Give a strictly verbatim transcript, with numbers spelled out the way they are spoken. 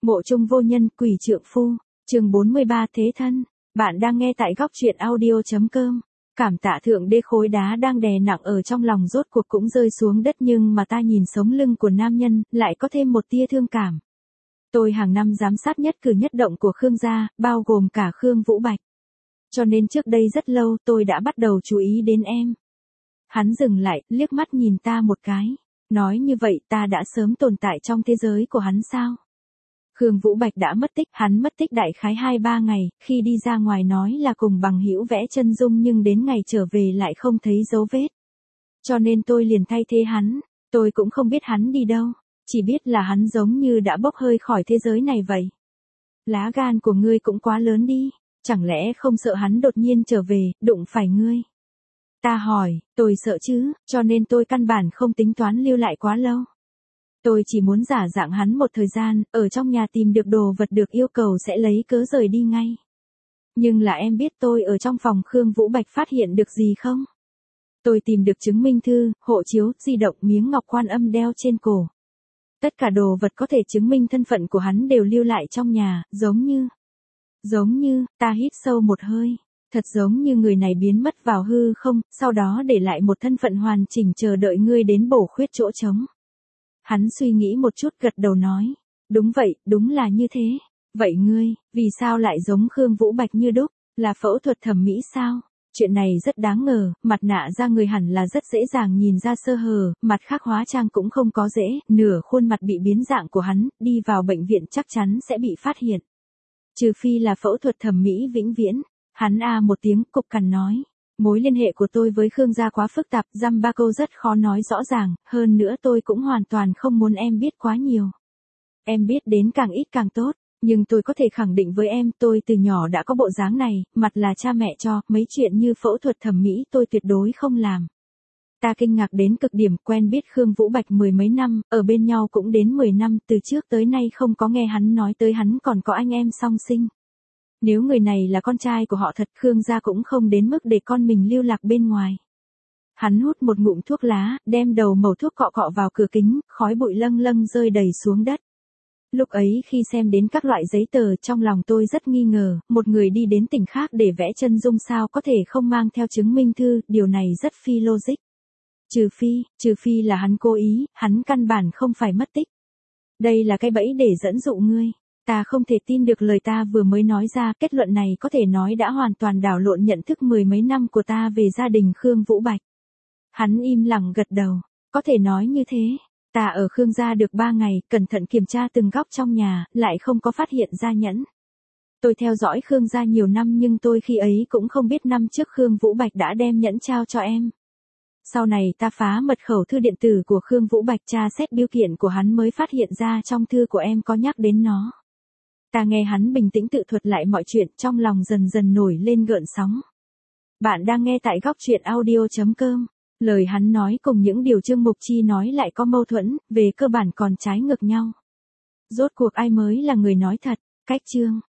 Mộ chung vô nhân, quỷ trượng phu, chương bốn mươi ba Thế thân. Bạn đang nghe tại góc truyện audio.com. Cảm tạ thượng đế, khối đá đang đè nặng ở trong lòng rốt cuộc cũng rơi xuống đất, nhưng mà ta nhìn sống lưng của nam nhân, lại có thêm một tia thương cảm. Tôi hàng năm giám sát nhất cử nhất động của Khương gia, bao gồm cả Khương Vũ Bạch. Cho nên trước đây rất lâu tôi đã bắt đầu chú ý đến em. Hắn dừng lại, liếc mắt nhìn ta một cái. Nói như vậy ta đã sớm tồn tại trong thế giới của hắn sao? Khương Vũ Bạch đã mất tích, hắn mất tích đại khái hai ba ngày, khi đi ra ngoài nói là cùng bằng hữu vẽ chân dung, nhưng đến ngày trở về lại không thấy dấu vết. Cho nên tôi liền thay thế hắn, tôi cũng không biết hắn đi đâu, chỉ biết là hắn giống như đã bốc hơi khỏi thế giới này vậy. Lá gan của ngươi cũng quá lớn đi, chẳng lẽ không sợ hắn đột nhiên trở về, đụng phải ngươi? Ta hỏi, tôi sợ chứ, cho nên tôi căn bản không tính toán lưu lại quá lâu. Tôi chỉ muốn giả dạng hắn một thời gian, ở trong nhà tìm được đồ vật được yêu cầu sẽ lấy cớ rời đi ngay. Nhưng là em biết tôi ở trong phòng Khương Vũ Bạch phát hiện được gì không? Tôi tìm được chứng minh thư, hộ chiếu, di động, miếng ngọc quan âm đeo trên cổ. Tất cả đồ vật có thể chứng minh thân phận của hắn đều lưu lại trong nhà, giống như... Giống như, ta hít sâu một hơi. Thật giống như người này biến mất vào hư không, sau đó để lại một thân phận hoàn chỉnh chờ đợi ngươi đến bổ khuyết chỗ trống. Hắn suy nghĩ một chút gật đầu nói. Đúng vậy, đúng là như thế. Vậy ngươi, vì sao lại giống Khương Vũ Bạch như đúc? Là phẫu thuật thẩm mỹ sao? Chuyện này rất đáng ngờ, mặt nạ da người hẳn là rất dễ dàng nhìn ra sơ hở, mặt khác hóa trang cũng không có dễ, nửa khuôn mặt bị biến dạng của hắn, đi vào bệnh viện chắc chắn sẽ bị phát hiện. Trừ phi là phẫu thuật thẩm mỹ vĩnh viễn. Hắn a một tiếng cục cằn nói. Mối liên hệ của tôi với Khương gia quá phức tạp, dăm ba câu rất khó nói rõ ràng, hơn nữa tôi cũng hoàn toàn không muốn em biết quá nhiều. Em biết đến càng ít càng tốt, nhưng tôi có thể khẳng định với em, tôi từ nhỏ đã có bộ dáng này, mặt là cha mẹ cho, mấy chuyện như phẫu thuật thẩm mỹ tôi tuyệt đối không làm. Ta kinh ngạc đến cực điểm, quen biết Khương Vũ Bạch mười mấy năm, ở bên nhau cũng đến mười năm, từ trước tới nay không có nghe hắn nói tới hắn còn có anh em song sinh. Nếu người này là con trai của họ thật, Khương gia cũng không đến mức để con mình lưu lạc bên ngoài. Hắn hút một ngụm thuốc lá, đem đầu mẩu thuốc cọ cọ vào cửa kính, khói bụi lâng lâng rơi đầy xuống đất. Lúc ấy khi xem đến các loại giấy tờ, trong lòng tôi rất nghi ngờ, một người đi đến tỉnh khác để vẽ chân dung sao có thể không mang theo chứng minh thư, điều này rất phi logic. Trừ phi, trừ phi là hắn cố ý, hắn căn bản không phải mất tích. Đây là cái bẫy để dẫn dụ ngươi. Ta không thể tin được lời ta vừa mới nói ra, kết luận này có thể nói đã hoàn toàn đảo lộn nhận thức mười mấy năm của ta về gia đình Khương Vũ Bạch. Hắn im lặng gật đầu, có thể nói như thế. Ta ở Khương gia được ba ngày, cẩn thận kiểm tra từng góc trong nhà, lại không có phát hiện ra nhẫn. Tôi theo dõi Khương gia nhiều năm nhưng tôi khi ấy cũng không biết năm trước Khương Vũ Bạch đã đem nhẫn trao cho em. Sau này ta phá mật khẩu thư điện tử của Khương Vũ Bạch tra xét bưu kiện của hắn mới phát hiện ra trong thư của em có nhắc đến nó. Ta nghe hắn bình tĩnh tự thuật lại mọi chuyện, trong lòng dần dần nổi lên gợn sóng. Bạn đang nghe tại góc truyện audio.com. Lời hắn nói cùng những điều Trương Mục Chi nói lại có mâu thuẫn, về cơ bản còn trái ngược nhau. Rốt cuộc ai mới là người nói thật? Cách chương.